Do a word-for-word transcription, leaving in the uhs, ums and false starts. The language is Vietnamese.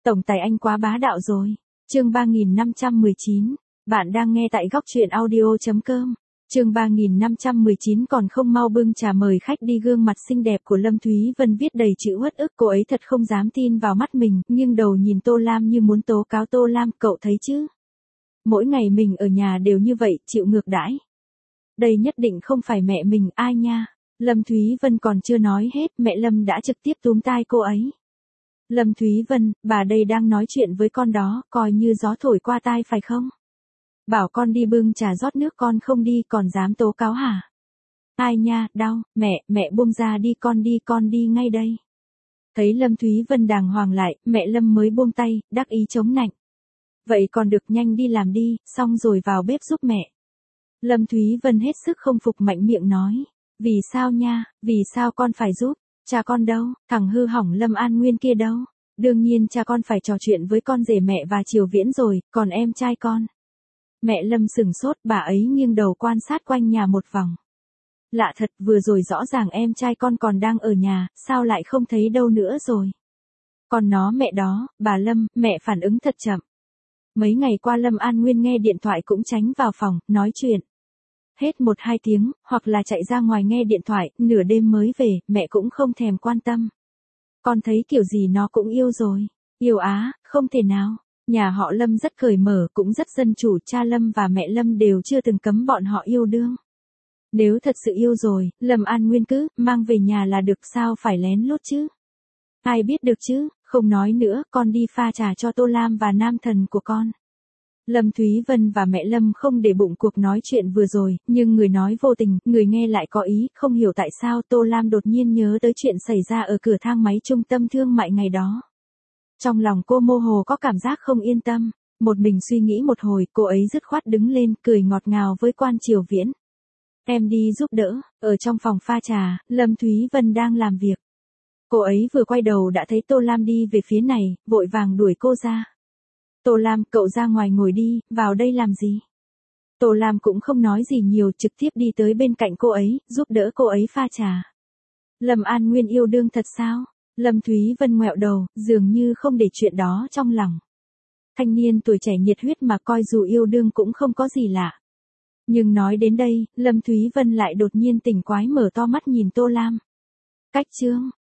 Tổng tài anh quá bá đạo rồi. Chương ba nghìn năm trăm mười chín. Bạn đang nghe tại góc truyện audio chấm com. Chương ba nghìn năm trăm mười chín còn không mau bưng trà mời khách đi. Gương mặt xinh đẹp của Lâm Thúy Vân viết đầy chữ uất ức. Cô ấy thật không dám tin vào mắt mình, nhưng đầu nhìn Tô Lam như muốn tố cáo Tô Lam, cậu thấy chứ? Mỗi ngày mình ở nhà đều như vậy, chịu ngược đãi. Đây nhất định không phải mẹ mình, ai nha. Lâm Thúy Vân còn chưa nói hết, mẹ Lâm đã trực tiếp túm tai cô ấy. Lâm Thúy Vân, bà đây đang nói chuyện với con đó, coi như gió thổi qua tai phải không? Bảo con đi bưng trà rót nước con không đi, còn dám tố cáo hả? Ai nha, đau, mẹ, mẹ buông ra đi, con đi, con đi ngay đây. Thấy Lâm Thúy Vân đàng hoàng lại, mẹ Lâm mới buông tay, đắc ý chống nạnh. Vậy còn được, nhanh đi làm đi, xong rồi vào bếp giúp mẹ. Lâm Thúy Vân hết sức không phục, mạnh miệng nói. Vì sao nha, vì sao con phải giúp? Cha con đâu, thằng hư hỏng Lâm An Nguyên kia đâu? Đương nhiên cha con phải trò chuyện với con rể mẹ và Triều Viễn rồi, còn em trai con. Mẹ Lâm sửng sốt, bà ấy nghiêng đầu quan sát quanh nhà một vòng. Lạ thật, vừa rồi rõ ràng em trai con còn đang ở nhà, sao lại không thấy đâu nữa rồi? Còn nó mẹ đó, bà Lâm, mẹ phản ứng thật chậm. Mấy ngày qua Lâm An Nguyên nghe điện thoại cũng tránh vào phòng, nói chuyện. Hết một hai tiếng, hoặc là chạy ra ngoài nghe điện thoại, nửa đêm mới về, mẹ cũng không thèm quan tâm. Con thấy kiểu gì nó cũng yêu rồi. Yêu á, không thể nào. Nhà họ Lâm rất cởi mở, cũng rất dân chủ, cha Lâm và mẹ Lâm đều chưa từng cấm bọn họ yêu đương. Nếu thật sự yêu rồi, Lâm An Nguyên cứ mang về nhà là được, sao phải lén lút chứ? Ai biết được chứ, không nói nữa, con đi pha trà cho Tô Lam và nam thần của con. Lâm Thúy Vân và mẹ Lâm không để bụng cuộc nói chuyện vừa rồi, nhưng người nói vô tình, người nghe lại có ý, không hiểu tại sao Tô Lam đột nhiên nhớ tới chuyện xảy ra ở cửa thang máy trung tâm thương mại ngày đó. Trong lòng cô mơ hồ có cảm giác không yên tâm, một mình suy nghĩ một hồi, cô ấy dứt khoát đứng lên, cười ngọt ngào với quan Triều Viễn. Em đi giúp đỡ. Ở trong phòng pha trà, Lâm Thúy Vân đang làm việc. Cô ấy vừa quay đầu đã thấy Tô Lam đi về phía này, vội vàng đuổi cô ra. Tô Lam, cậu ra ngoài ngồi đi, vào đây làm gì? Tô Lam cũng không nói gì nhiều, trực tiếp đi tới bên cạnh cô ấy, giúp đỡ cô ấy pha trà. Lâm An Nguyên yêu đương thật sao? Lâm Thúy Vân ngoẹo đầu, dường như không để chuyện đó trong lòng. Thanh niên tuổi trẻ nhiệt huyết mà, coi dù yêu đương cũng không có gì lạ. Nhưng nói đến đây, Lâm Thúy Vân lại đột nhiên tỉnh quái, mở to mắt nhìn Tô Lam. Cách chương,